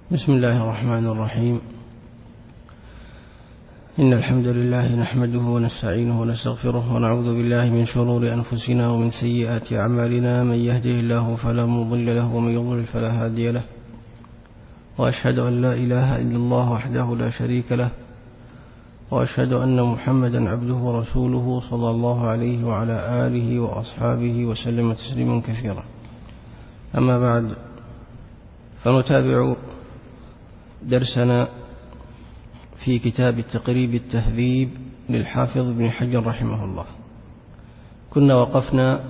بسم الله الرحمن الرحيم. إن الحمد لله نحمده ونستعينه ونستغفره ونعوذ بالله من شرور أنفسنا ومن سيئات أعمالنا، من يهده الله فلا مضل له ومن يضلل فلا هادي له، وأشهد أن لا إله إلا الله وحده لا شريك له، وأشهد أن محمدا عبده ورسوله صلى الله عليه وعلى آله وأصحابه وسلم تسليما كثيرا. أما بعد، فنتابع درسنا في كتاب التقريب التهذيب للحافظ ابن حجر رحمه الله. كنا وقفنا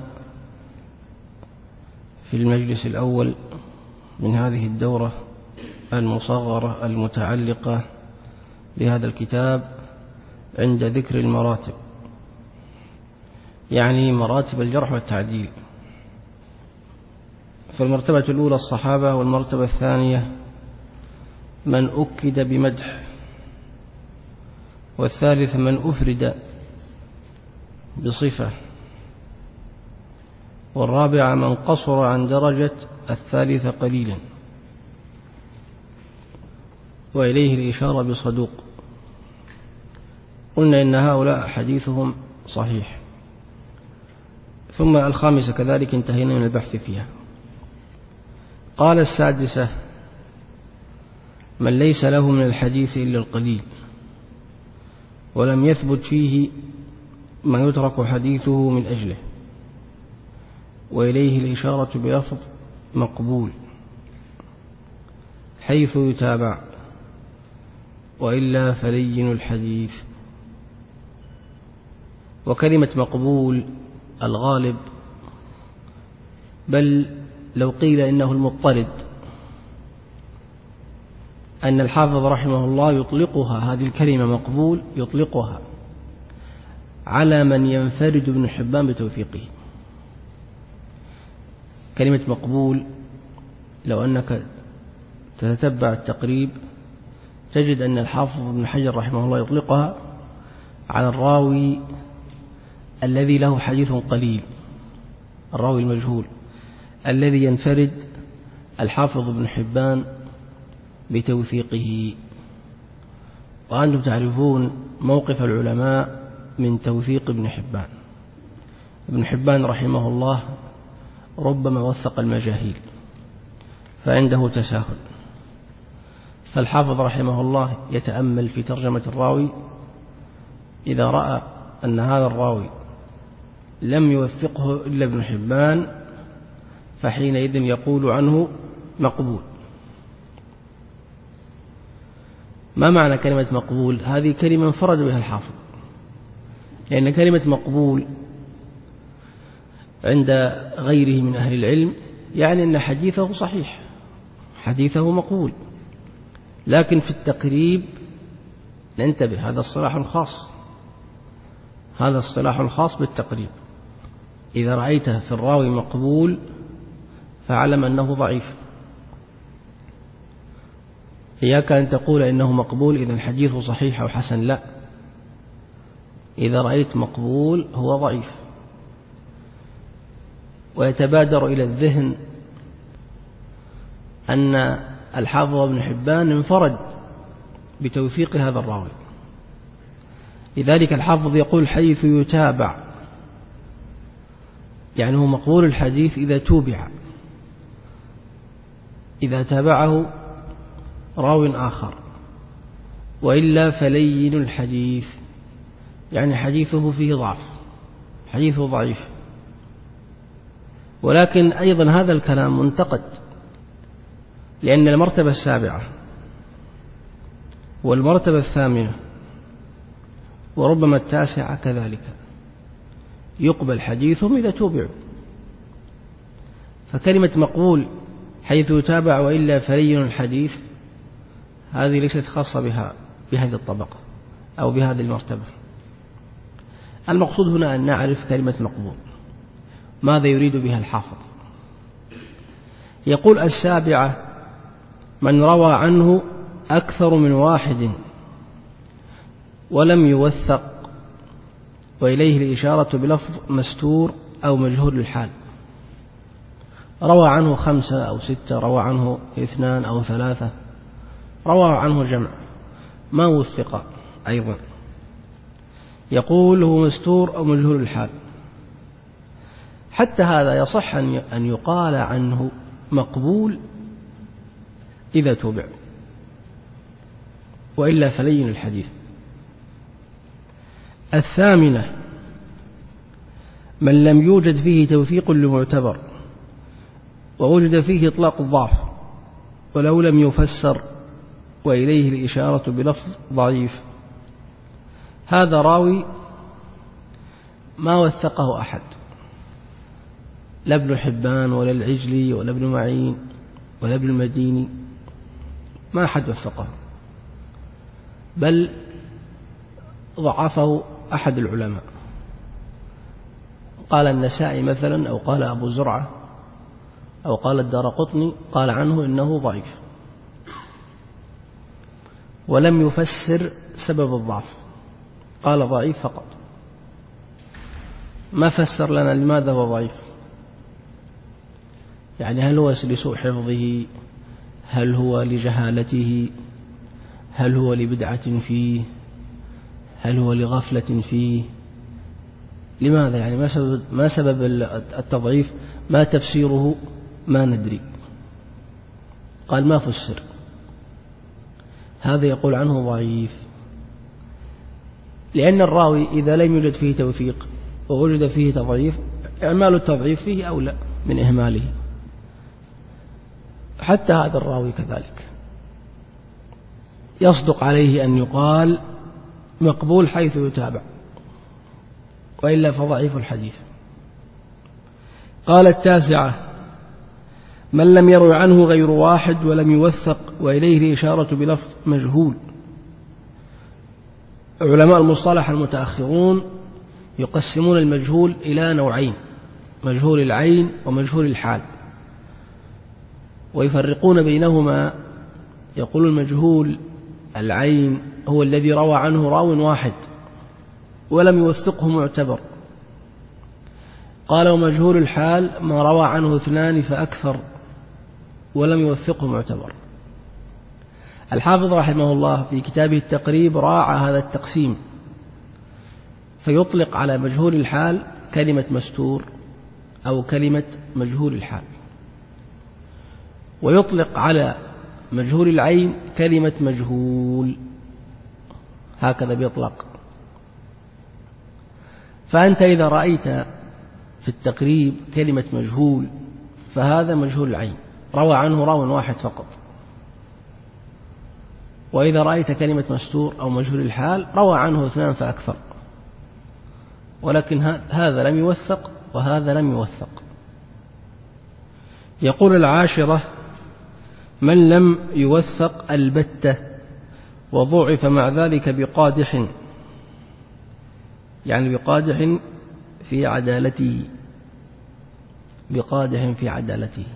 في المجلس الأول من هذه الدورة المصغرة المتعلقة بهذا الكتاب عند ذكر المراتب، يعني مراتب الجرح والتعديل. فالمرتبة الأولى الصحابة، والمرتبة الثانية من أكد بمدح، والثالث من أفرد بصفة، والرابعة من قصر عن درجة الثالثة قليلا، وإليه الإشارة بصدوق. قلنا إن هؤلاء حديثهم صحيح. ثم الخامسة كذلك انتهينا من البحث فيها. قال السادسة من ليس له من الحديث إلا القليل، ولم يثبت فيه ما يترك حديثه من أجله، وإليه الإشارة بلفظ مقبول حيث يتابع، وإلا فلين الحديث. وكلمة مقبول الغالب، بل لو قيل إنه المضطرد، أن الحافظ رحمه الله يطلقها، هذه الكلمة مقبول يطلقها على من ينفرد ابن حبان بتوثيقه. كلمة مقبول لو أنك تتتبع التقريب تجد أن الحافظ ابن حجر رحمه الله يطلقها على الراوي الذي له حديث قليل، الراوي المجهول الذي ينفرد الحافظ ابن حبان بتوثيقه. وأنتم تعرفون موقف العلماء من توثيق ابن حبان. ابن حبان رحمه الله ربما وثق المجاهيل فعنده تساهل، فالحافظ رحمه الله يتأمل في ترجمة الراوي، إذا رأى أن هذا الراوي لم يوثقه إلا ابن حبان فحينئذ يقول عنه مقبول. ما معنى كلمة مقبول؟ هذه كلمة انفرد بها الحافظ، لأن كلمة مقبول عند غيره من أهل العلم يعني أن حديثه صحيح، حديثه مقبول. لكن في التقريب ننتبه، هذا اصطلاح خاص، هذا اصطلاح خاص بالتقريب. إذا رأيته في الراوي مقبول فاعلم أنه ضعيف. إياك أن تقول إنه مقبول إذا الحديث صحيح أو حسن، لا، إذا رأيت مقبول هو ضعيف. ويتبادر إلى الذهن أن الحافظ ابن حبان انفرد بتوثيق هذا الراوي، لذلك الحافظ يقول حيث يتابع، يعني هو مقبول الحديث إذا توبع، إذا تابعه راو آخر، وإلا فلين الحديث، يعني حديثه فيه ضعف، حديثه ضعيف. ولكن أيضا هذا الكلام منتقد، لأن المرتبة السابعة والمرتبة الثامنة وربما التاسعة كذلك يقبل حديثهم إذا توبعوا. فكلمة مقبول حيث يتابع وإلا فلين الحديث هذه ليست خاصة بهذه الطبقة أو بهذه المرتبة. المقصود هنا أن نعرف كلمة مقبول ماذا يريد بها الحافظ. يقول السابعة من روى عنه أكثر من واحد ولم يوثق، وإليه الإشارة بلفظ مستور أو مجهول الحال. روى عنه 5 أو 6، روى عنه 2 أو 3، روى عنه جمع ما وثق أيضا، يقول هو مستور أو مجهول الحال. حتى هذا يصح أن يقال عنه مقبول إذا تبع، وإلا فلين الحديث. الثامنة من لم يوجد فيه توثيق لمعتبر ووجد فيه إطلاق الضعف ولو لم يفسر وإليه الإشارة بلفظ ضعيف. هذا راوي ما وثقه أحد، لا ابن حبان ولا العجلي ولا ابن معين ولا ابن المديني، ما أحد وثقه، بل ضعفه أحد العلماء. قال النسائي مثلا، أو قال أبو زرعة، أو قال الدارقطني، قال عنه إنه ضعيف، ولم يفسر سبب الضعف، قال ضعيف فقط، ما فسر لنا لماذا هو ضعيف. يعني هل هو لسوء حفظه، هل هو لجهالته، هل هو لبدعة فيه، هل هو لغفلة فيه، لماذا؟ يعني ما سبب التضعيف، ما تفسيره، ما ندري. قال ما فسر، هذا يقول عنه ضعيف، لأن الراوي إذا لم يوجد فيه توثيق ووجد فيه تضعيف، إعمال التضعيف فيه أولى من إهماله. حتى هذا الراوي كذلك يصدق عليه أن يقال مقبول حيث يتابع، وإلا فضعيف الحديث. قال التاسعة من لم يروي عنه غير واحد ولم يوثق وإليه الإشارة بلفظ مجهول. علماء المصطلح المتأخرون يقسمون المجهول إلى نوعين: مجهول العين ومجهول الحال، ويفرقون بينهما. يقول المجهول العين هو الذي روى عنه راو واحد ولم يوثقه معتبر. قال ومجهول الحال ما روى عنه اثنان فأكثر ولم يوثقه معتبر. الحافظ رحمه الله في كتابه التقريب راعى هذا التقسيم، فيطلق على مجهول الحال كلمة مستور أو كلمة مجهول الحال، ويطلق على مجهول العين كلمة مجهول، هكذا بيطلق. فأنت إذا رأيت في التقريب كلمة مجهول فهذا مجهول العين روى عنه راو واحد فقط. وإذا رأيت كلمة مستور أو مجهول الحال روى عنه اثنان فأكثر، ولكن هذا لم يوثق وهذا لم يوثق. يقول العاشرة من لم يوثق البتة وضعف مع ذلك بقادح، يعني بقادح في عدالته، بقادح في عدالته،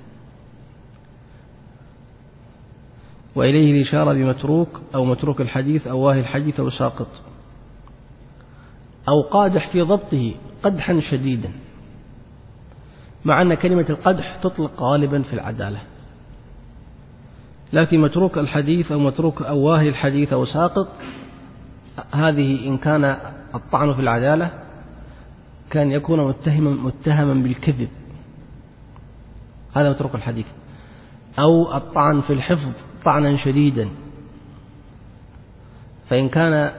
وإليه الإشارة بمتروك أو متروك الحديث أو واهي الحديث أو ساقط، أو قادح في ضبطه قدحا شديدا، مع أن كلمة القدح تطلق غالبا في العدالة، لكن متروك الحديث أو متروك أو واهي الحديث أو ساقط هذه إن كان الطعن في العدالة كان يكون متهما بالكذب، هذا متروك الحديث، أو الطعن في الحفظ طعنا شديدا، فإن كان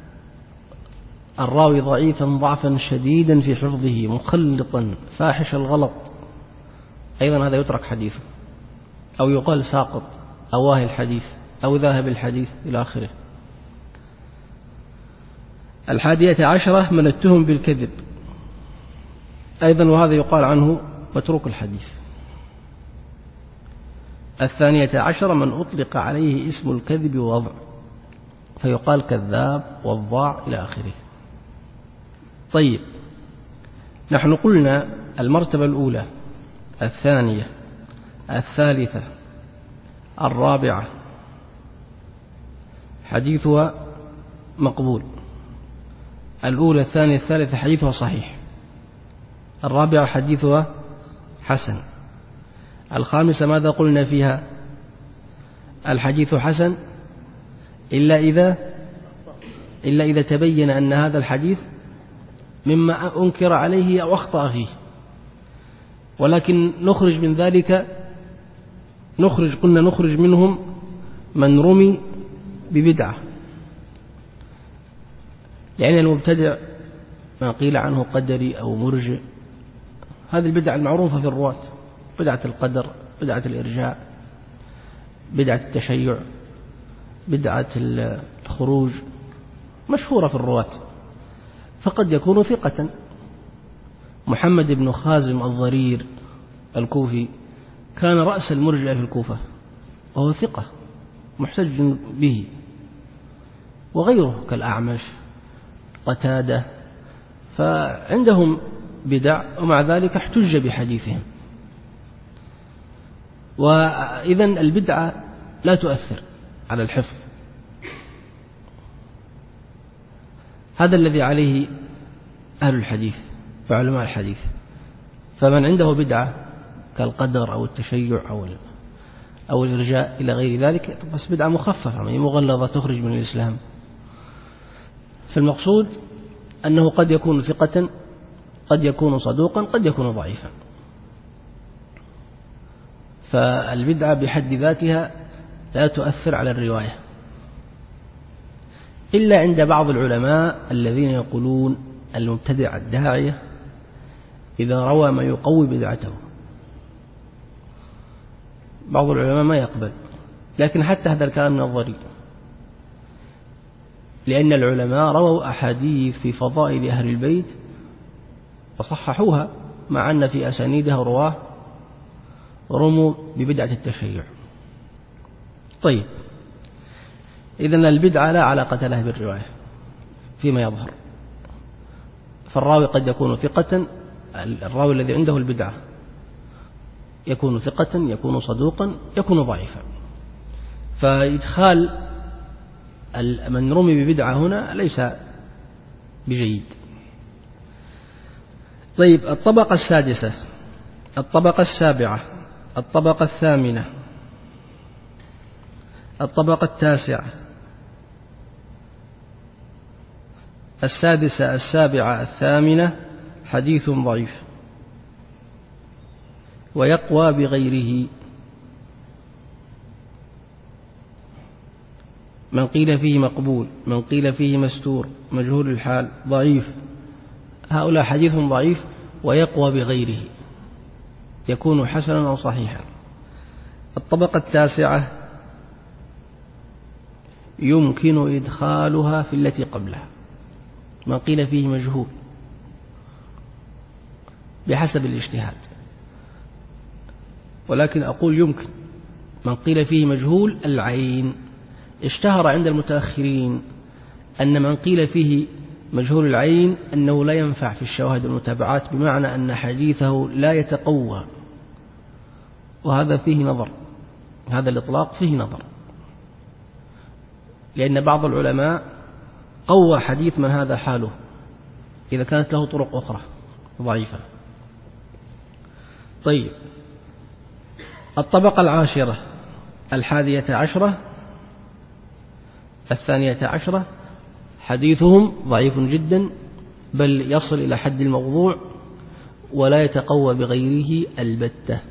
الراوي ضعيفا ضعفا شديدا في حفظه مخلطا فاحش الغلط أيضا هذا يترك حديثه، أو يقال ساقط أو واهي الحديث أو ذاهب الحديث إلى آخره. 11 من اتهم بالكذب أيضا، وهذا يقال عنه متروك الحديث. 12 من أطلق عليه اسم الكذب ووضع، فيقال كذاب وضاع إلى آخره. طيب، نحن قلنا المرتبة الأولى، الثانية، الثالثة، الرابعة حديثها مقبول. الأولى الثانية الثالثة حديثها صحيح، الرابعة حديثها حسن، الخامسة ماذا قلنا فيها؟ الحديث حسن إلا إذا تبين أن هذا الحديث مما أنكر عليه أو أخطأ فيه. ولكن نخرج من ذلك، قلنا نخرج منهم من رمي ببدعة، لأن المبتدع ما قيل عنه قدري أو مرجئ، هذه البدعة المعروفة في الرواة، بدعة القدر، بدعة الإرجاء، بدعة التشيع، بدعة الخروج، مشهورة في الرواة. فقد يكون ثقة. محمد بن خازم الضرير الكوفي كان رأس المرجئة في الكوفة، وهو ثقة محتج به، وغيره كالأعمش، قتادة، فعندهم بدع ومع ذلك احتج بحديثهم. وإذن البدعة لا تؤثر على الحفظ، هذا الذي عليه أهل الحديث وعلماء الحديث. فمن عنده بدعة كالقدر أو التشيع أو الإرجاء إلى غير ذلك، بس بدعة مخففة مغلظة تخرج من الإسلام. فالمقصود أنه قد يكون ثقة، قد يكون صدوقا، قد يكون ضعيفا. فالبدعة بحد ذاتها لا تؤثر على الرواية، إلا عند بعض العلماء الذين يقولون المبتدع الداعية إذا روى ما يقوي بدعته، بعض العلماء ما يقبل. لكن حتى هذا الكلام نظري، لأن العلماء رووا أحاديث في فضائل أهل البيت وصححوها، مع أن في أسانيدها رواه رموا ببدعة التشيع. طيب، إذن البدعة لا علاقة لها بالرواية فيما يظهر. فالراوي قد يكون ثقة، الراوي الذي عنده البدعة يكون ثقة، يكون صدوقا، يكون ضعيفا. فإدخال من رمي ببدعة هنا ليس بجيد. طيب، الطبقة السادسة، الطبقة السابعة، الطبقة الثامنة، الطبقة التاسعة، السادسة، السابعة، الثامنة، حديث ضعيف ويقوى بغيره. من قيل فيه مقبول، من قيل فيه مستور، مجهول الحال، ضعيف، هؤلاء حديث ضعيف ويقوى بغيره، يكون حسنا أو صحيحا. الطبقة التاسعة يمكن إدخالها في التي قبلها، ما قيل فيه مجهول بحسب الاجتهاد، ولكن أقول يمكن. من قيل فيه مجهول العين، اشتهر عند المتأخرين أن من قيل فيه مجهول العين أنه لا ينفع في الشواهد والمتابعات، بمعنى أن حديثه لا يتقوى، وهذا فيه نظر، هذا الإطلاق فيه نظر، لأن بعض العلماء قوى حديث من هذا حاله إذا كانت له طرق أخرى ضعيفة. طيب، الطبقة العاشرة، الحادية عشرة، الثانية عشرة، حديثهم ضعيف جدا، بل يصل إلى حد الموضوع ولا يتقوى بغيره البتة.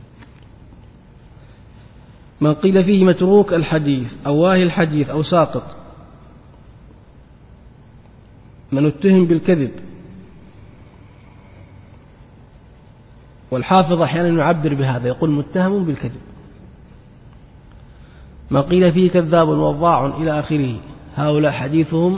من قيل فيه متروك الحديث أو واهي الحديث أو ساقط، من اتهم بالكذب، والحافظ أحيانا يعبر بهذا، يقول متهم بالكذب. من قيل فيه كذاب وضاع إلى آخره، هؤلاء حديثهم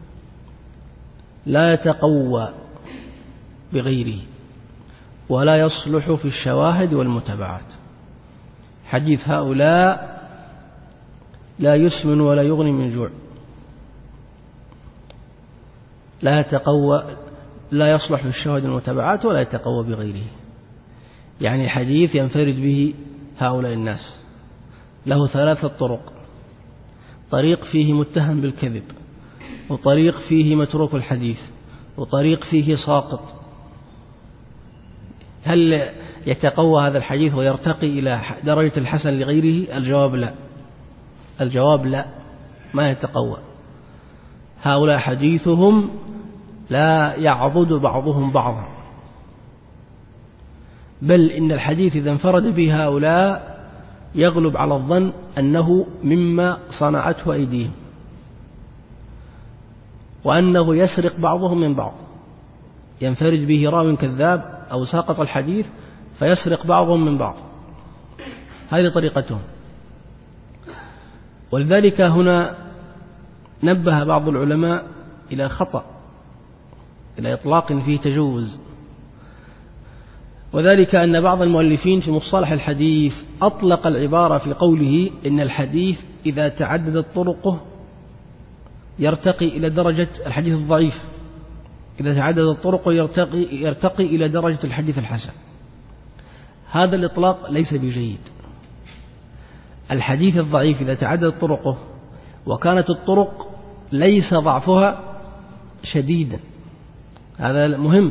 لا يتقوى بغيره ولا يصلح في الشواهد والمتابعات. حديث هؤلاء لا يسمن ولا يغني من جوع، لا يتقوى، لا يصلح في الشواهد والمتابعات ولا يتقوى بغيره. يعني حديث ينفرد به هؤلاء الناس، له ثلاثة طرق: طريق فيه متهم بالكذب، وطريق فيه متروك الحديث، وطريق فيه ساقط. هل يتقوى هذا الحديث ويرتقي إلى درجة الحسن لغيره؟ الجواب لا، الجواب لا. ما يتقوى. هؤلاء حديثهم لا يعضد بعضهم بعضا، بل إن الحديث إذا انفرد به هؤلاء يغلب على الظن أنه مما صنعته أيديهم، وأنه يسرق بعضهم من بعض. ينفرد به راو كذاب أو ساقط الحديث فيسرق بعضهم من بعض، هذه طريقتهم. ولذلك هنا نبه بعض العلماء إلى خطأ، إلى إطلاق فيه تجوز، وذلك أن بعض المؤلفين في مصطلح الحديث أطلق العبارة في قوله إن الحديث إذا تعددت طرقه يرتقي إلى درجة الحديث الضعيف، إذا تعددت طرقه يرتقي إلى درجة الحديث الحسن. هذا الإطلاق ليس بجيد. الحديث الضعيف إذا تعددت طرقه وكانت الطرق ليس ضعفها شديدا، هذا مهم،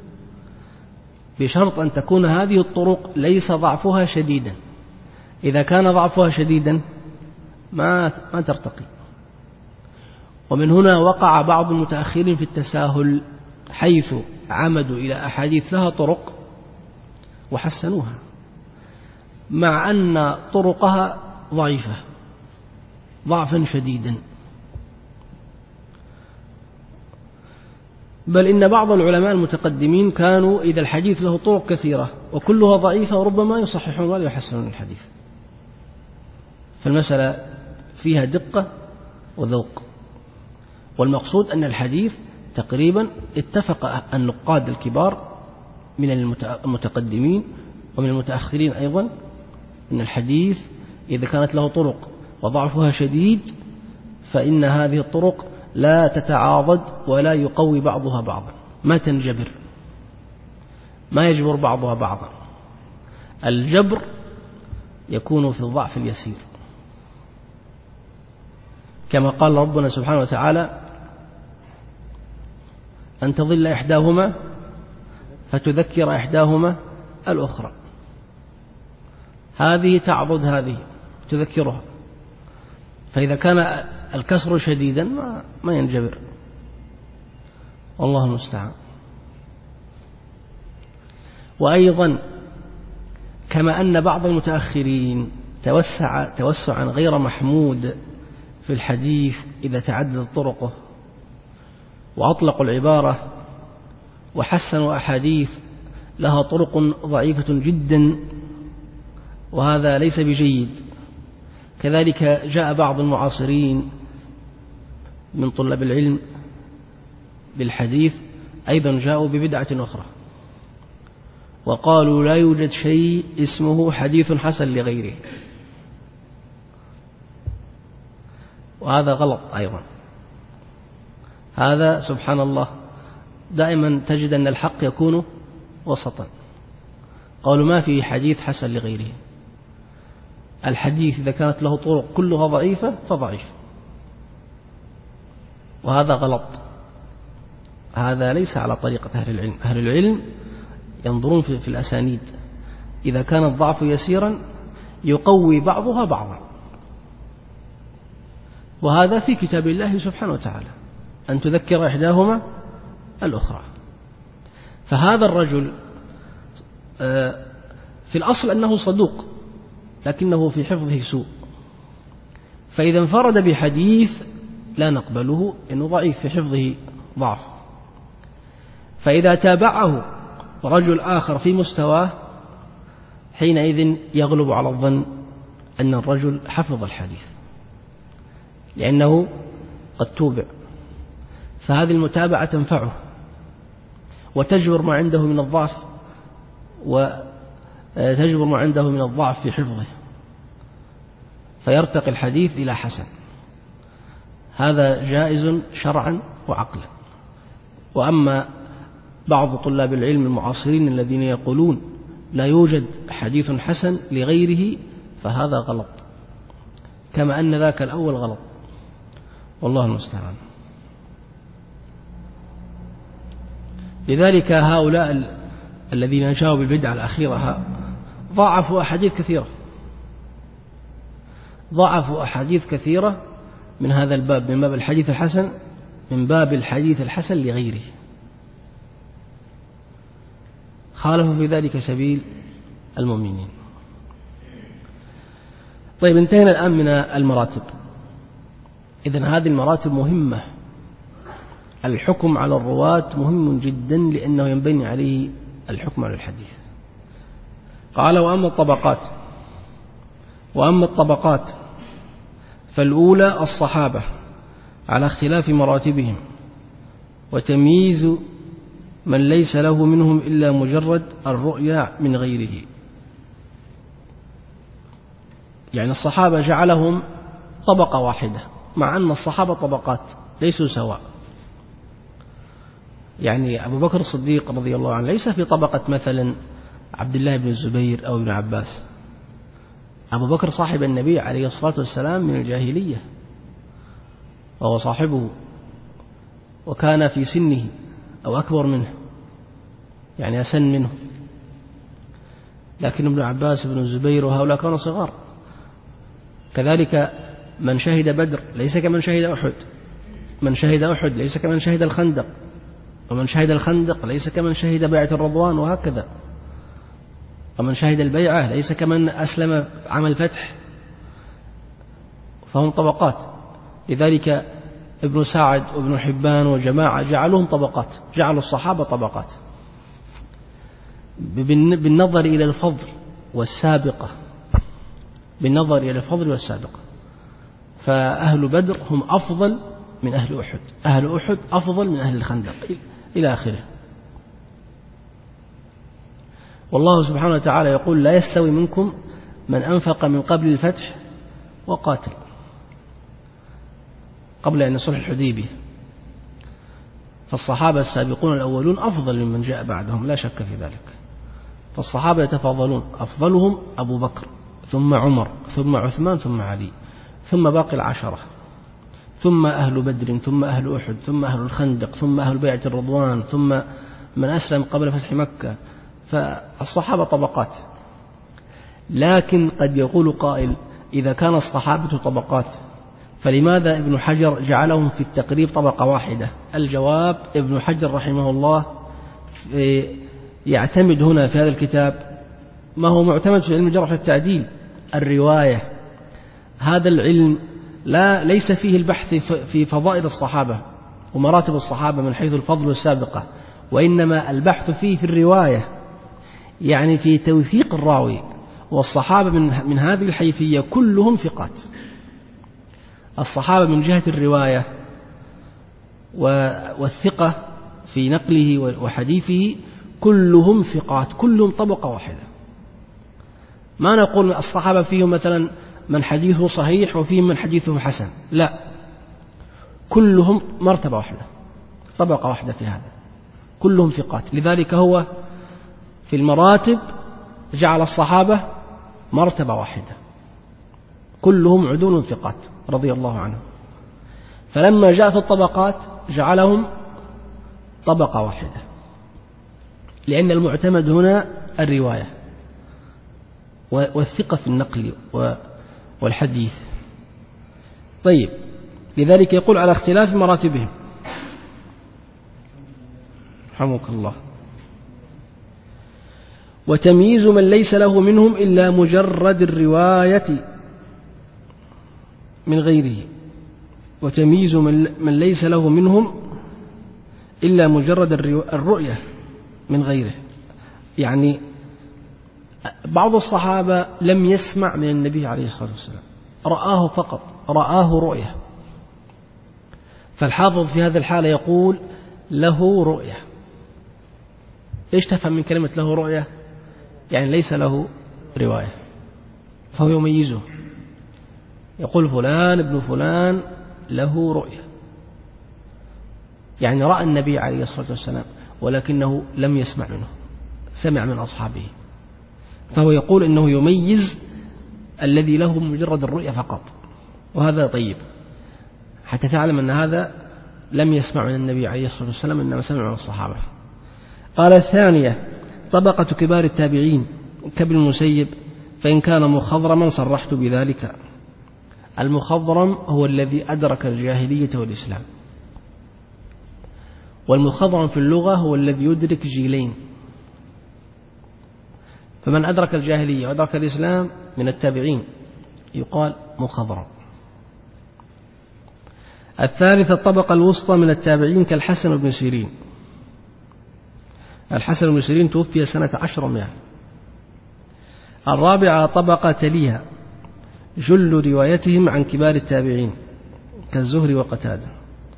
بشرط أن تكون هذه الطرق ليس ضعفها شديدا. إذا كان ضعفها شديدا ما ترتقي. ومن هنا وقع بعض المتأخرين في التساهل، حيث عمدوا إلى أحاديث لها طرق وحسنوها، مع أن طرقها ضعيفة ضعفا شديدا. بل إن بعض العلماء المتقدمين كانوا إذا الحديث له طرق كثيرة وكلها ضعيفة وربما يصححون ولا يحسنون الحديث. فالمسألة فيها دقة وذوق، والمقصود أن الحديث تقريبا اتفق النقاد الكبار من المتقدمين ومن المتأخرين أيضا أن الحديث إذا كانت له طرق وضعفها شديد فإن هذه الطرق لا تتعاضد ولا يقوي بعضها بعضا، ما تنجبر، ما يجبر بعضها بعضا. الجبر يكون في الضعف اليسير، كما قال ربنا سبحانه وتعالى أن تضل إحداهما فتذكر إحداهما الأخرى. هذه تعضد هذه تذكرها، فإذا كان الكسر شديدا ما ينجبر، والله المستعان. وأيضا كما أن بعض المتأخرين توسعا غير محمود في الحديث إذا تعددت طرقه، وأطلقوا العبارة وحسنوا أحاديث لها طرق ضعيفة جدا، وهذا ليس بجيد. كذلك جاء بعض المعاصرين من طلاب العلم بالحديث أيضا جاءوا ببدعة أخرى، وقالوا لا يوجد شيء اسمه حديث حسن لغيره، وهذا غلط أيضا. هذا سبحان الله دائما تجد أن الحق يكون وسطا. قالوا ما في حديث حسن لغيره، الحديث إذا كانت له طرق كلها ضعيفة فضعيف، وهذا غلط. هذا ليس على طريقة أهل العلم. أهل العلم ينظرون في الأسانيد، إذا كان الضعف يسيرا يقوي بعضها بعضا، وهذا في كتاب الله سبحانه وتعالى أن تذكر إحداهما الأخرى. فهذا الرجل في الأصل أنه صدوق لكنه في حفظه سوء، فإذا انفرد بحديث لا نقبله إنه ضعيف في حفظه ضعف. فإذا تابعه رجل آخر في مستواه حينئذ يغلب على الظن أن الرجل حفظ الحديث، لأنه قد توبع، فهذه المتابعة تنفعه وتجبر ما عنده من الضعف، وتجبر ما عنده من الضعف في حفظه، فيرتقي الحديث إلى حسن. هذا جائز شرعا وعقلا. وأما بعض طلاب العلم المعاصرين الذين يقولون لا يوجد حديث حسن لغيره فهذا غلط، كما أن ذاك الأول غلط، والله المستعان. لذلك هؤلاء الذين جاءوا بالبدعة الأخيرة ضعفوا أحاديث كثيرة من هذا الباب، من باب الحديث الحسن، من باب الحديث الحسن لغيره. خالف في ذلك سبيل المؤمنين. طيب، انتهينا الآن من المراتب. إذن هذه المراتب مهمة. الحكم على الرواة مهم جدا لأنه ينبني عليه الحكم على الحديث. قال: وأما الطبقات فالأولى الصحابة على اختلاف مراتبهم، وتمييز من ليس له منهم إلا مجرد الرؤيا من غيره. يعني الصحابة جعلهم طبقة واحدة، مع أن الصحابة طبقات ليسوا سواء. يعني أبو بكر الصديق رضي الله عنه ليس في طبقة مثلا عبد الله بن الزبير أو ابن عباس. أبو بكر صاحب النبي عليه الصلاة والسلام من الجاهلية، وهو صاحبه، وكان في سنه أو أكبر منه، يعني أسن منه. لكن ابن عباس بن الزبير وهؤلاء كانوا صغار. كذلك من شهد بدر ليس كمن شهد أحد، من شهد أحد ليس كمن شهد الخندق، ومن شهد الخندق ليس كمن شهد بيعة الرضوان، وهكذا. ومن شهد البيعة ليس كمن أسلم عام الفتح. فهم طبقات. لذلك ابن سعد وابن حبان وجماعة جعلوهم طبقات، جعلوا الصحابة طبقات بالنظر إلى الفضل والسابقة، بالنظر إلى الفضل والسابقة. فأهل بدر هم أفضل من أهل أحد، أهل أحد أفضل من أهل الخندق، إلى آخره. والله سبحانه وتعالى يقول: لا يستوي منكم من أنفق من قبل الفتح وقاتل، قبل أن يصلح الحديبية. فالصحابة السابقون الأولون أفضل ممن جاء بعدهم، لا شك في ذلك. فالصحابة يتفاضلون، أفضلهم أبو بكر، ثم عمر، ثم عثمان، ثم علي، ثم باقي العشرة، ثم أهل بدر، ثم أهل أحد، ثم أهل الخندق، ثم أهل بيعة الرضوان، ثم من أسلم قبل فتح مكة. فالصحابة طبقات. لكن قد يقول قائل: إذا كان الصحابة طبقات فلماذا ابن حجر جعلهم في التقريب طبقة واحدة؟ الجواب: ابن حجر رحمه الله يعتمد هنا في هذا الكتاب ما هو معتمد في علم الجرح والتعديل، الرواية. هذا العلم ليس فيه البحث في فضائل الصحابة ومراتب الصحابة من حيث الفضل والسابقة، وإنما البحث فيه في الرواية، يعني في توثيق الراوي. والصحابة من هذه الحيثية كلهم ثقات. الصحابة من جهة الرواية والثقة في نقله وحديثه كلهم ثقات، كلهم طبقة واحدة. ما نقول الصحابة فيهم مثلا من حديثه صحيح وفيهم من حديثه حسن، لا، كلهم مرتبة واحدة، طبقة واحدة في هذا، كلهم ثقات. لذلك هو في المراتب جعل الصحابة مرتبة واحدة، كلهم عدول ثقات رضي الله عنهم. فلما جاء في الطبقات جعلهم طبقة واحدة، لأن المعتمد هنا الرواية والثقة في النقل والحديث. طيب، لذلك يقول: على اختلاف مراتبهم. رحمك الله. وتمييز من ليس له منهم إلا مجرد الرواية من غيره. وتمييز من ليس له منهم إلا مجرد الرؤية من غيره. يعني بعض الصحابة لم يسمع من النبي عليه الصلاة والسلام، رآه فقط، رآه رؤية. فالحافظ في هذه الحالة يقول: له رؤية. إيش تفهم من كلمة له رؤية؟ يعني ليس له رواية، فهو يميزه، يقول: فلان ابن فلان له رؤية، يعني رأى النبي عليه الصلاة والسلام ولكنه لم يسمع منه، سمع من أصحابه. فهو يقول إنه يميز الذي له مجرد الرؤية فقط. وهذا طيب، حتى تعلم أن هذا لم يسمع من النبي عليه الصلاة والسلام، إنما سمع من الصحابة. قال: الثانية طبقة كبار التابعين كابن المسيب، فإن كان مخضرما صرحت بذلك. المخضرم هو الذي أدرك الجاهلية والإسلام، والمخضرم في اللغة هو الذي يدرك جيلين، فمن أدرك الجاهلية وأدرك الإسلام من التابعين يقال مخضرم. الثالث الطبقة الوسطى من التابعين كالحسن بن سيرين. الحسن بن سيرين توفي سنة 1000. الرابعة طبقة تليها جل روايتهم عن كبار التابعين كالزهري وقتادة.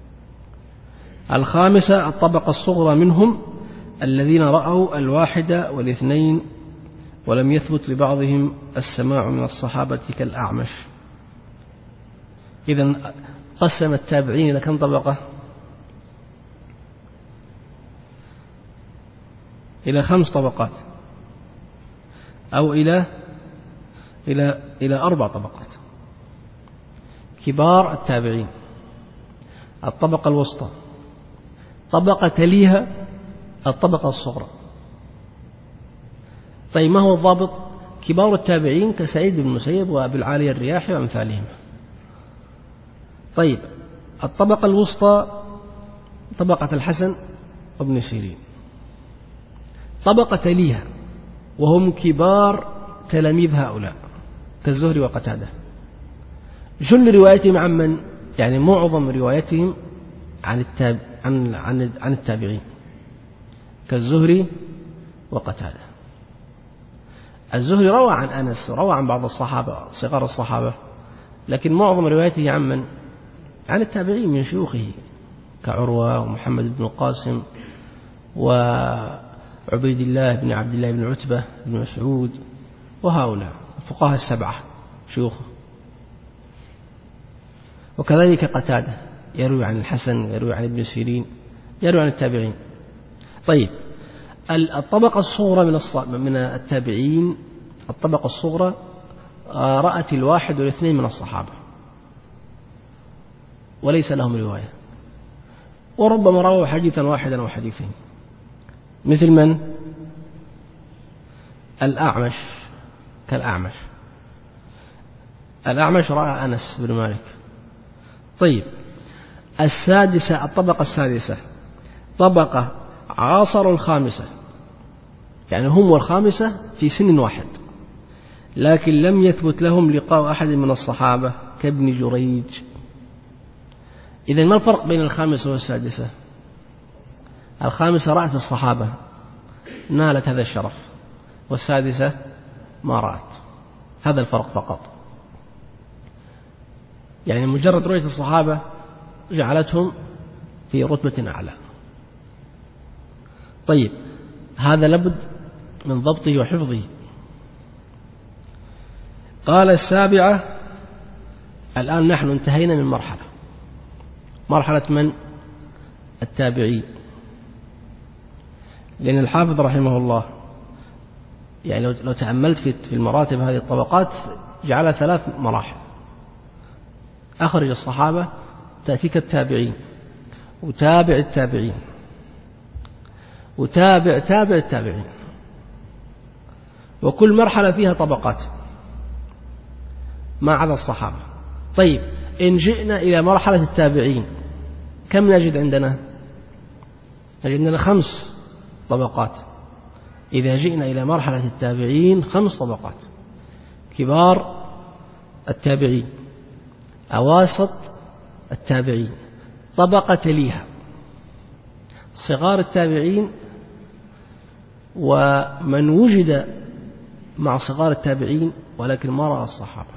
الخامسة الطبقة الصغرى منهم الذين رأوا الواحد والاثنين ولم يثبت لبعضهم السماع من الصحابة كالأعمش. إذن قسم التابعين إلى كم طبقة؟ إلى 5 طبقات أو إلى 4 طبقات. كبار التابعين، الطبقة الوسطى، طبقة تليها الطبقة الصغرى. طيب ما هو الضابط؟ كبار التابعين كسعيد بن المسيب وأبي العالية الرياحي وأمثالهم. طيب الطبقة الوسطى طبقة الحسن وابن سيرين. طبقة تليها وهم كبار تلاميذ هؤلاء كالزهري وقتادة. جل روايتهم عن من؟ يعني معظم روايتهم عن التابعين كالزهري وقتادة. الزهري روى عن أنس وروى عن بعض الصحابة صغار الصحابة، لكن معظم روايته عن من؟ عن التابعين من شيوخه كعروة ومحمد بن القاسم وعبيد الله بن عبد الله بن عتبة بن مسعود وهؤلاء الفقهاء 7 شيوخه. وكذلك قتادة يروي عن الحسن ويروي عن ابن سيرين يروي عن التابعين. طيب الطبقة الصغرى من التابعين، الطبقة الصغرى رأت الواحد والاثنين من الصحابة وليس لهم رواية، وربما رووا حديثا واحدا أو حديثين، مثل من؟ الأعمش كالأعمش. الأعمش رأى أنس بن مالك. طيب السادسة الطبقة السادسة طبقة عاصروا الخامسة، يعني هم والخامسة في سن واحد، لكن لم يثبت لهم لقاء أحد من الصحابة كابن جريج. إذن ما الفرق بين الخامسة والسادسة؟ الخامسة رأت الصحابة نالت هذا الشرف، والسادسة ما رأت. هذا الفرق فقط، يعني مجرد رؤية الصحابة جعلتهم في رتبة أعلى. طيب هذا لابد من ضبطه وحفظه. قال السابعة. الآن نحن انتهينا من مرحلة من؟ التابعين، لأن الحافظ رحمه الله يعني لو تأملت في المراتب هذه الطبقات جعلها 3 مراحل. أخرج الصحابة، تأتيك التابعين، وتابع التابعين، وتابع تابع التابعين، وكل مرحلة فيها طبقات ما عدا الصحابة. طيب إن جئنا إلى مرحلة التابعين كم نجد عندنا؟ نجد عندنا 5 طبقات. إذا جئنا إلى مرحلة التابعين 5 طبقات: كبار التابعين، أواسط التابعين، طبقة تليها صغار التابعين، ومن وجد مع صغار التابعين ولكن ما رأى الصحابة.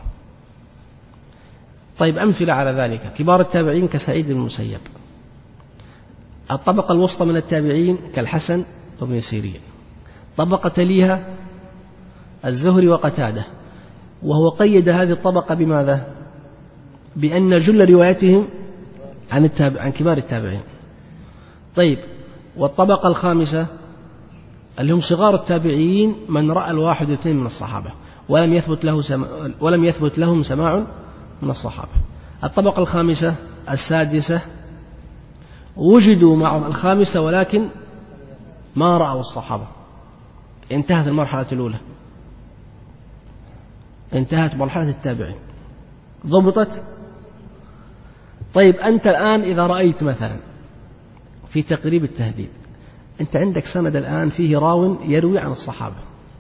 طيب أمثلة على ذلك: كبار التابعين كسعيد بن المسيب. الطبقة الوسطى من التابعين كالحسن وابن سيرين. طبقة تليها الزهري وقتادة، وهو قيد هذه الطبقة بماذا؟ بأن جل روايتهم عن كبار التابعين. طيب والطبقة الخامسة اللي هم صغار التابعين من رأى الواحد واثنين من الصحابة ولم يثبت لهم سماع من الصحابة. الطبقة الخامسة السادسة وجدوا مع الخامسة ولكن ما رأوا الصحابة. انتهت المرحلة الأولى، انتهت مرحلة التابعين. ضبطت؟ طيب أنت الآن إذا رأيت مثلا في تقريب التهذيب أنت عندك سند الآن فيه راو يروي عن الصحابة،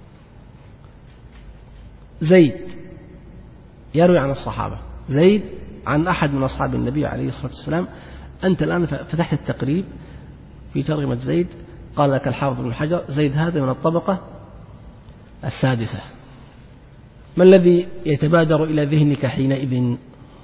زيد يروي عن الصحابة، زيد عن أحد من أصحاب النبي عليه الصلاة والسلام. أنت الآن فتحت التقريب في ترجمة زيد، قال لك الحافظ ابن حجر زيد هذا من الطبقة السادسة. ما الذي يتبادر إلى ذهنك حينئذ؟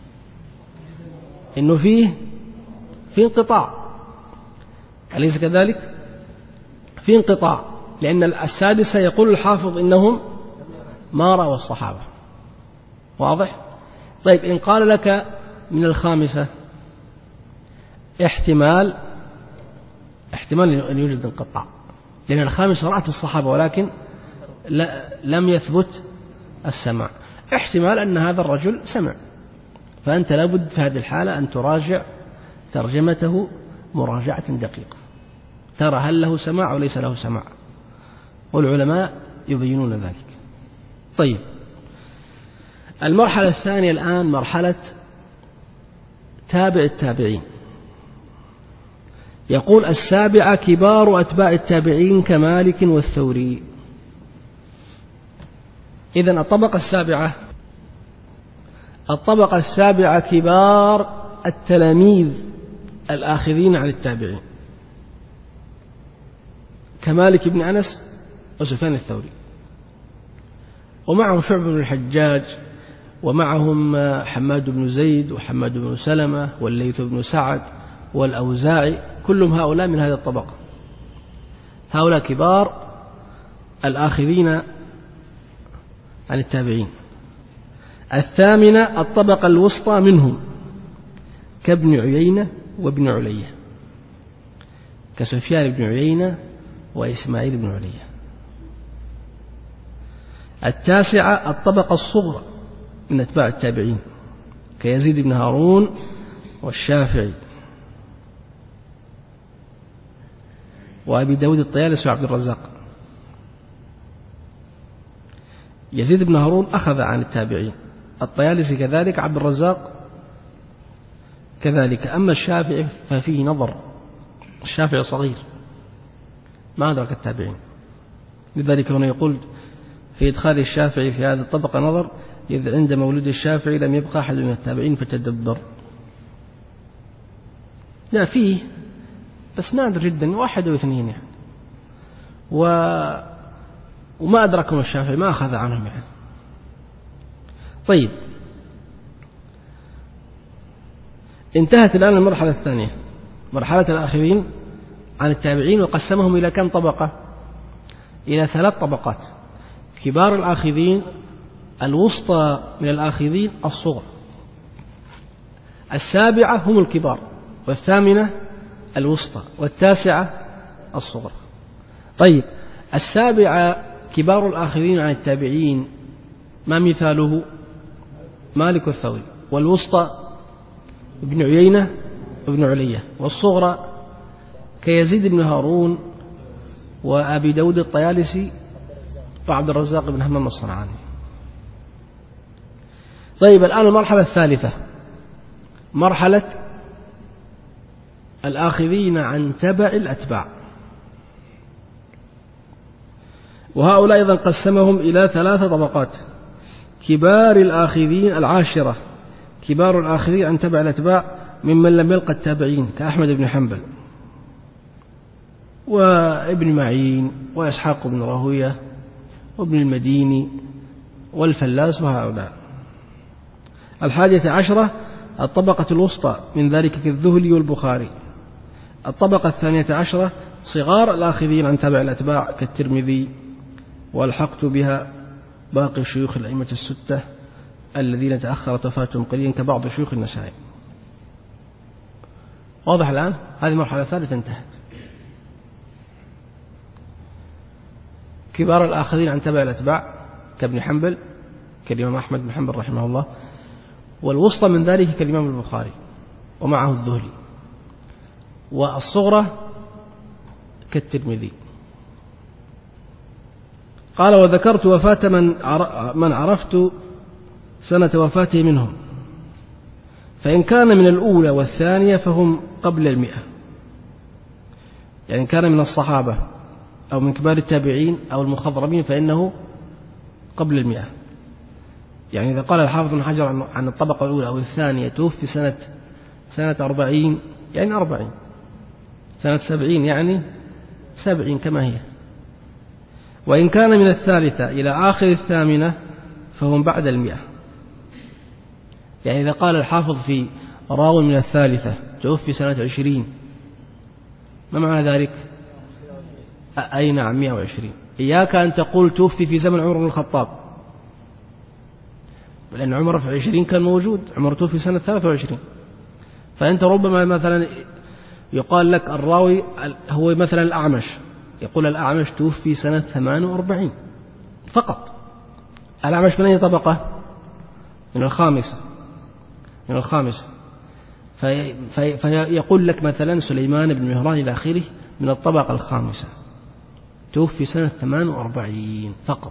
إنه فيه انقطاع، أليس كذلك؟ في انقطاع، لأن السادسة يقول الحافظ إنهم ما رأوا الصحابة. واضح؟ طيب إن قال لك من الخامسة، احتمال أن يوجد انقطاع، لأن الخامسة رأت الصحابة ولكن لم يثبت السماع. احتمال أن هذا الرجل سمع، فأنت لابد في هذه الحالة أن تراجع ترجمته مراجعة دقيقة، ترى هل له سماع أو ليس له سماع، والعلماء يبينون ذلك. طيب المرحلة الثانية الآن مرحلة تابع التابعين. يقول السابعة كبار أتباع التابعين كمالك والثوري. إذن الطبقة السابعة كبار التلاميذ الآخذين عن التابعين كمالك بن أنس وسفيان الثوري، ومعهم شعبة بن الحجاج، ومعهم حماد بن زيد وحماد بن سلمة والليث بن سعد والأوزاعي، كلهم هؤلاء من هذه الطبقة. هؤلاء كبار الآخذين عن التابعين. الثامنة الطبقة الوسطى منهم كابن عيينة وابن علية، كسفيان بن عيينة وإسماعيل بن علية. التاسعة الطبقة الصغرى من أتباع التابعين كيزيد بن هارون والشافعي وأبي داود الطيالسي وعبد الرزاق. يزيد بن هارون أخذ عن التابعين، الطيالسي كذلك، عبد الرزاق كذلك. أما الشافعي ففيه نظر، الشافعي صغير ما أدرك التابعين، لذلك هنا يقول في إدخال الشافعي في هذه الطبقة نظر، إذ عند مولد الشافعي لم يبقى أحد من التابعين فتدبر. لا فيه بس نادر جدا، واحد واثنين يعني، وما أدركهم الشافعي، ما أخذ عنهم يعني. طيب انتهت الآن المرحلة الثانية، مرحلة الآخرين عن التابعين، وقسمهم إلى كم طبقة؟ إلى 3 طبقات: كبار الآخذين، الوسطى من الآخذين، الصغر. السابعة هم الكبار، والثامنة الوسطى، والتاسعة الصغر. طيب السابعة كبار الآخذين عن التابعين ما مثاله؟ مالك والثوري، والوسطى ابن عيينة وابن علية، والصغرى كيزيد بن هارون وأبي داود الطيالسي وعبد الرزاق بن همام الصنعاني. طيب الآن المرحلة الثالثة مرحلة الآخذين عن تبع الأتباع، وهؤلاء أيضا قسمهم إلى 3 طبقات: كبار الآخذين، العاشرة كبار الآخذين عن تبع الأتباع ممن لم يلقى التابعين كأحمد بن حنبل وابن معين وإسحاق بن راهوية وابن المديني والفلاس وهؤلاء. 11 الطبقة الوسطى، من ذلك كالذهلي والبخاري. 12 صغار الآخذين عن تبع الأتباع كالترمذي، والحقت بها باقي شيوخ الأئمة 6 الذين تأخرت وفاتهم قليلا كبعض شيوخ النسائي. واضح الآن؟ هذه المرحلة الثالثة انتهت. كبار الآخذين عن تبع الأتباع كابن حنبل، كالإمام أحمد بن حنبل رحمه الله، والوسطى من ذلك كالإمام البخاري ومعه الذهلي، والصغرى كالترمذي. قال وذكرت وفاة من عرفت سنة وفاته منهم، فإن كان من الأولى والثانية فهم قبل 100، يعني كان من الصحابة أو من كبار التابعين أو المخضرمين فإنه قبل 100. يعني إذا قال الحافظ بن حجر عن الطبقة الأولى أو الثانية توفي سنة 40 يعني 40، سنة 70 يعني 70 كما هي. وإن كان من الثالثة إلى آخر 8 فهم بعد 100. يعني إذا قال الحافظ في راو من الثالثة توفي سنة 20، ما معنى ذلك؟ أي نعم 120. إياك أن تقول توفي في زمن عمر بن الخطاب، لأن عمر في 20 كان موجود، عمر توفي سنة 23، فأنت ربما مثلا يقال لك الراوي هو مثلا الأعمش، يقول الأعمش توفي سنة 48 فقط. الأعمش من أي طبقة؟ من الخامسة. فيقول لك مثلا سليمان بن مهران إلى آخره من الطبقة الخامسة توفي سنة 48 فقط.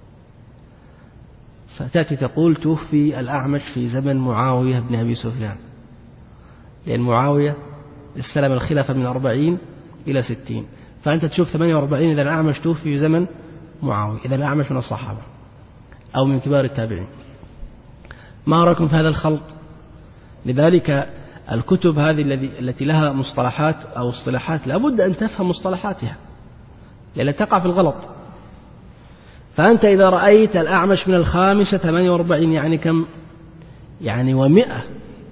فتأتي تقول توفي الأعمش في زمن معاوية بن أبي سفيان، لأن معاوية استلم الخلافة من 40 إلى 60، فأنت تشوف 48 إذا الأعمش توفي في زمن معاوية، إذا الأعمش من الصحابة أو من كبار التابعين. ما رأيكم في هذا الخلط؟ لذلك الكتب هذه التي لها مصطلحات أو اصطلاحات لابد أن تفهم مصطلحاتها لأنها تقع في الغلط. فأنت إذا رأيت الأعمش من الخامسة 48 يعني كم؟ يعني 100،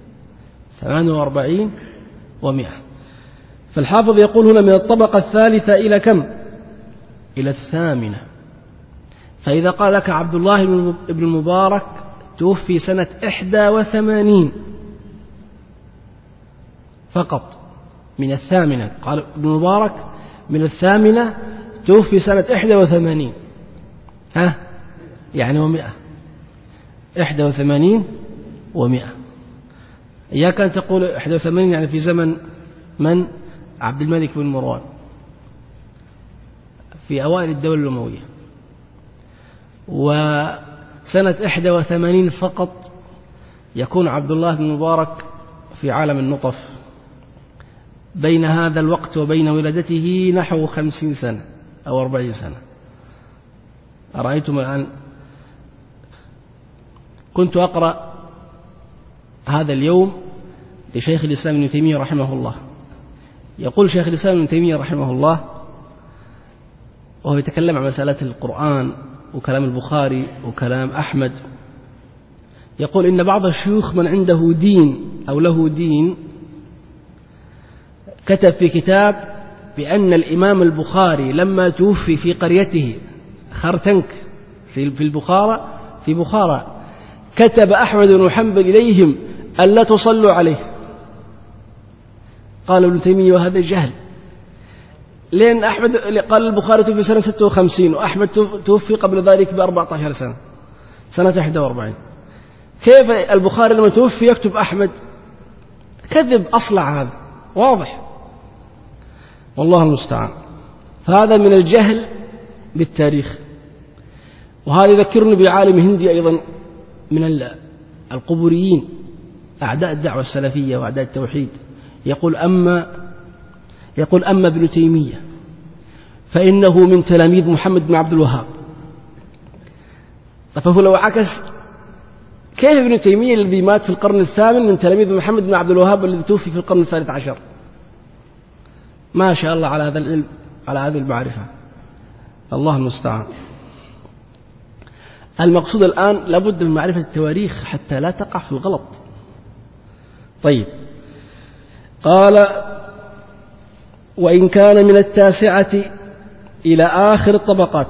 48 و100. فالحافظ يقول هنا من الطبقة الثالثة إلى كم؟ إلى 8. فإذا قال لك عبد الله بن المبارك توفي سنة 81 فقط من 8، قال ابن المبارك من 8 توفي سنة 81، يعني 100، 81 و100. إياك أن تقول 81 يعني في زمن من؟ عبد الملك بن مروان في أوائل الدولة الأموية. وسنة 81 فقط يكون عبد الله بن مبارك في عالم النطف، بين هذا الوقت وبين ولادته نحو 50 سنة أو 40 سنة. أرأيتم الآن؟ كنت أقرأ هذا اليوم لشيخ الإسلام ابن تيمية رحمه الله، يقول شيخ الإسلام ابن تيمية رحمه الله وهو يتكلم عن مسألة القرآن وكلام البخاري وكلام أحمد، يقول إن بعض الشيوخ من عنده دين أو له دين كتب في كتاب بأن الإمام البخاري لما توفي في قريته خرتنك في بخارى كتب أحمد بن حنبل إليهم ألا تصلوا عليه. قال ابن تيمية وهذا جهل، لأن أحمد قال البخاري توفي سنة 56 وأحمد توفي قبل ذلك ب14 سنة، سنة 41. كيف البخاري لما توفي يكتب أحمد؟ كذب أصلع، هذا واضح، والله المستعان. فهذا من الجهل بالتاريخ. وهذا يذكرني بعالم هندي أيضا من القبوريين أعداء الدعوة السلفية وأعداء التوحيد، يقول أما ابن تيمية فإنه من تلاميذ محمد بن عبد الوهاب. فهو لو عكس، كيف ابن تيمية الذي مات في القرن الثامن من تلاميذ محمد بن عبد الوهاب الذي توفي في القرن 13؟ ما شاء الله على هذا العلم، على هذه المعرفة، الله المستعان. المقصود الآن لابد من معرفة التواريخ حتى لا تقع في الغلط. طيب، قال وإن كان من 9 إلى آخر الطبقات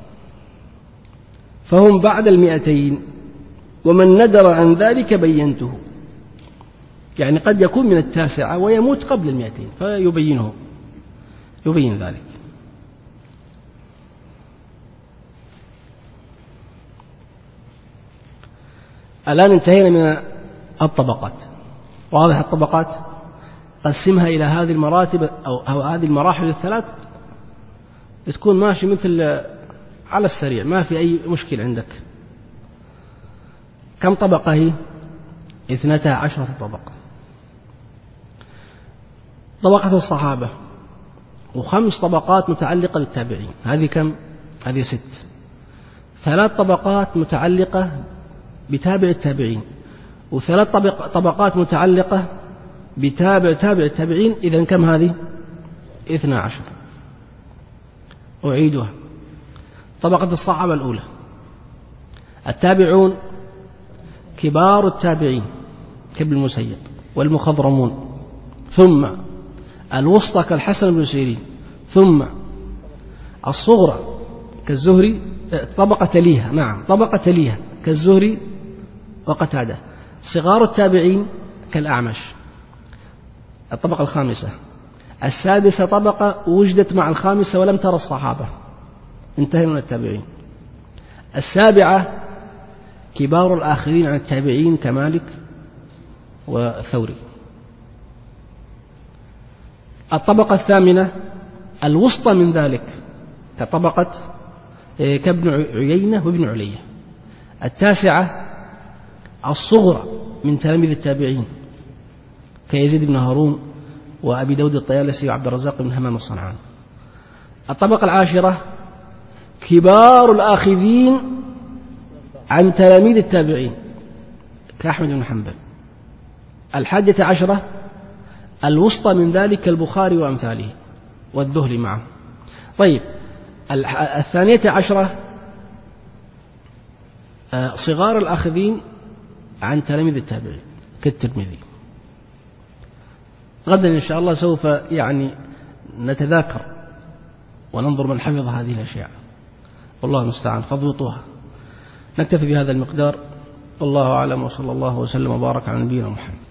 فهم بعد 200، ومن ندر عن ذلك بينته. يعني قد يكون من 9 ويموت قبل 200 يبين ذلك. الآن انتهينا من الطبقات. واضح الطبقات؟ قسمها إلى هذه المراتب أو هذه المراحل الثلاث، تكون ماشي مثل على السريع، ما في أي مشكلة عندك. كم طبقة هي؟ 12 طبقة. طبقة الصحابة و5 طبقات متعلقة بالتابعين، هذه كم؟ هذه 6. 3 طبقات متعلقة بتابع التابعين، و3 طبقات متعلقة تابع التابعين، إذن كم هذه؟ 12. أعيدها. طبقة الصحابة الأولى التابعون كبار التابعين كابن المسيب والمخضرمون، ثم الوسطى كالحسن بن سيرين، ثم الصغرى كالزهري، طبقة تليها كالزهري وقتادة. صغار التابعين كالأعمش. الطبقة الخامسة. السادسة طبقة وجدت مع الخامسة ولم ترى الصحابة، انتهى من التابعين. السابعة كبار الآخرين عن التابعين كمالك والثوري. الطبقة الثامنة الوسطى من ذلك كطبقة كابن عيينة وابن علية. التاسعة الصغرى من تلاميذ التابعين كيزيد بن هارون وأبي داود الطيالسي وعبد الرزاق بن همام الصنعاني. الطبقة العاشرة كبار الآخذين عن تلاميذ التابعين كأحمد بن حنبل. 11 الوسطى من ذلك البخاري وأمثاله والذهلي معه. طيب 12 صغار الآخذين عن تلاميذ التابعين كالترمذي. غدا إن شاء الله سوف نتذاكر وننظر من حفظ هذه الأشياء، والله المستعان، فاضبطوها. نكتفي بهذا المقدار، والله أعلم، وصلى الله وسلم وبارك على نبينا محمد.